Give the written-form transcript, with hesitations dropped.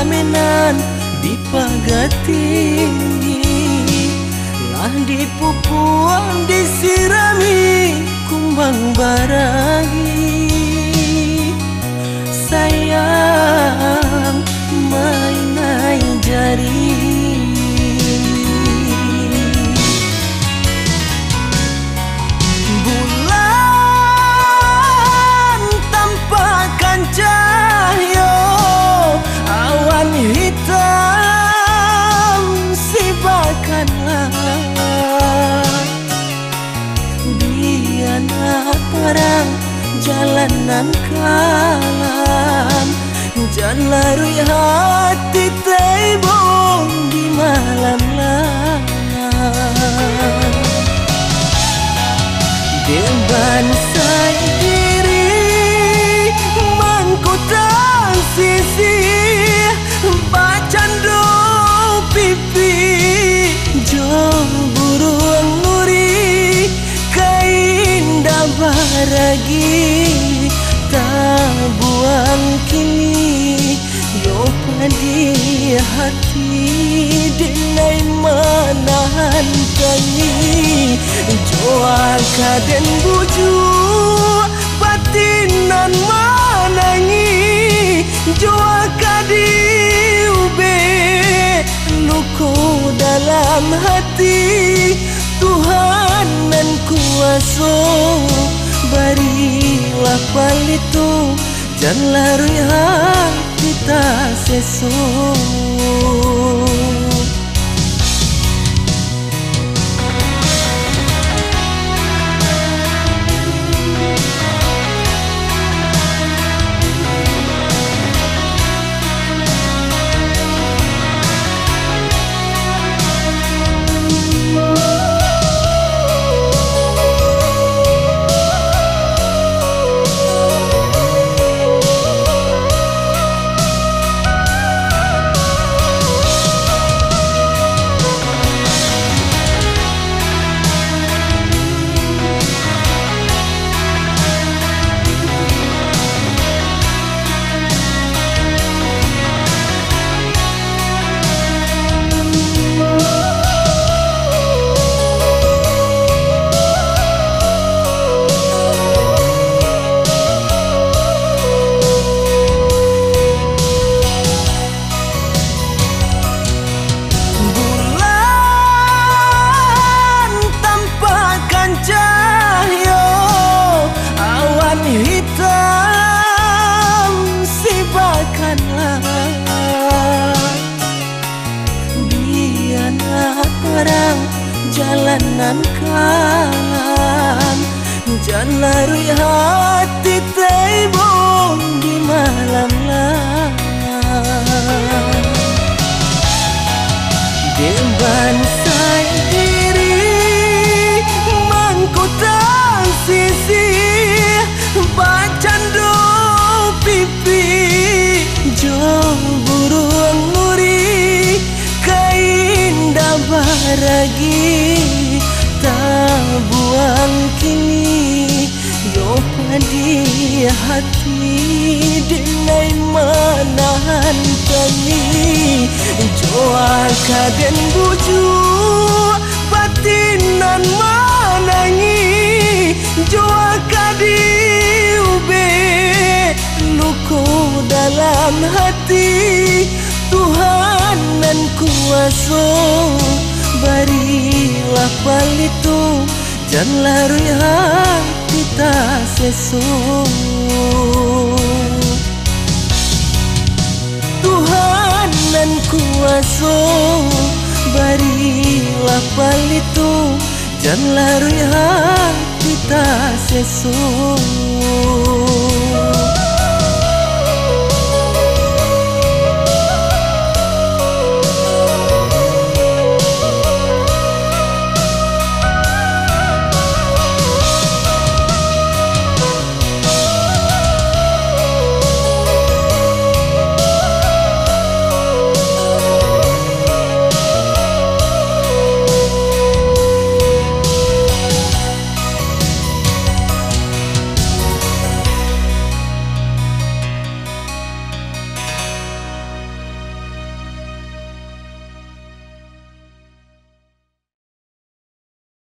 lamenan dipagati, lah dipupuang disirami kumbang baragi. Sayang mainai jari, bulan tampakkan cahyo, awan hitam sibakanlah diana perang jalanan kalam, jangan larui hati teibong di malam lam. Demban say diri mangkutang sisi, bacando pipi jong burung nuri, keindah baragi tabuang kini, yo padi hati dinai manahan tangi, joa kaden buju batinan manangi, joa kadi ube luko dalam hati. Tuhan nan kuaso barilah palito, jangan larui hati tak seso. Hitam sibakanlah diana perang jalanan kalam, jangan larui hati teibong di malam lam. Demban say diri mangkutang sisi, bacando pipi jong burung nuri, keindah baragi tabuang kini, yo padi hati dinai manahan tangi, joa kaden buju batinan manangi, joa kadi luko dalam hati. Tuhan nan kuaso barilah palito, jangan larui hati tak seso. Tuhan nan kuaso barilah palito, jangan larui hati tak seso.